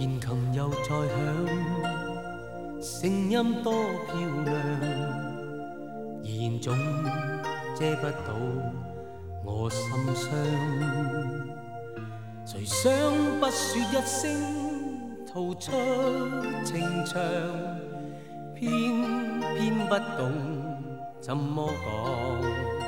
鍵琴又再響，聲音多漂亮，言總遮不到我心傷。誰想不說一聲，吐出情長，偏不懂怎麼講，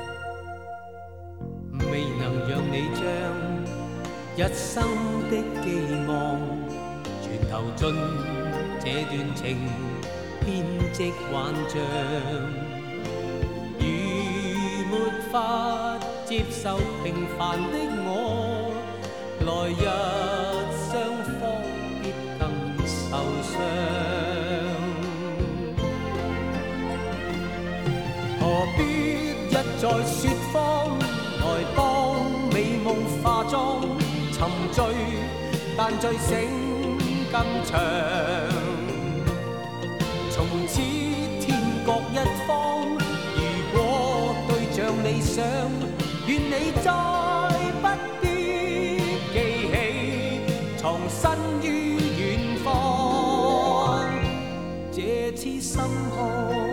未能讓你將一生的寄望全投進這段情編織幻象。如沒法接受平凡的我，來日雙方必更受傷。何必一再說謊，來幫美夢化妝，沉醉但醉醒更長。從此天各一方，如果對象理想，願你再不必記起，藏身於遠方，這次心寒。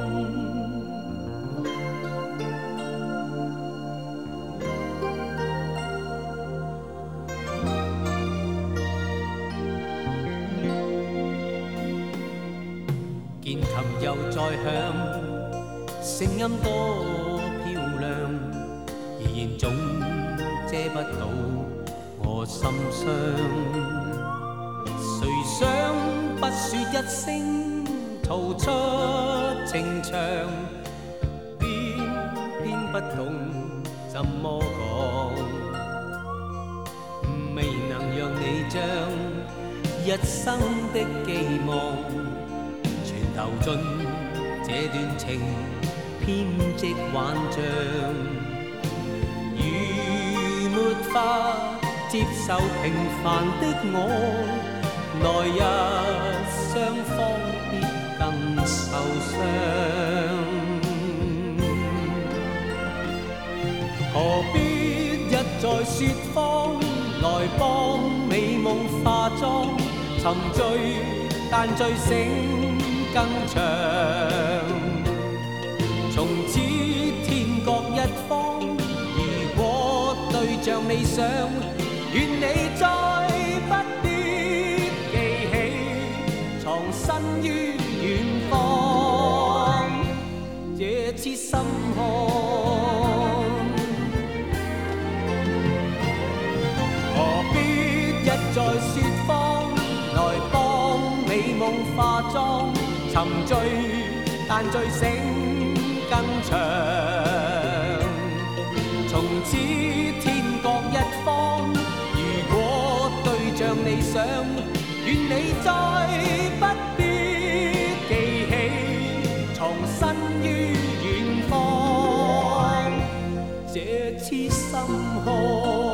鍵琴又再響，聲音多漂亮，而言總遮不到我心傷。誰想不說一聲，吐出情長，偏不懂怎麼講，未能讓你將一生的寄望投進這段情編織幻象。如沒法接受平凡的我，來日雙方必更受傷。何必一再說謊，來幫美夢化妝，沉醉但醉醒更長。從此天各一方，如果對象理想，願你再不必記起，藏身於遠方，這次心寒。何必一再說謊，來幫美夢化妝，沉醉但醉醒更長。從此天各一方，如果對象理想，願你再不必記起，藏身於遠方，這次心寒。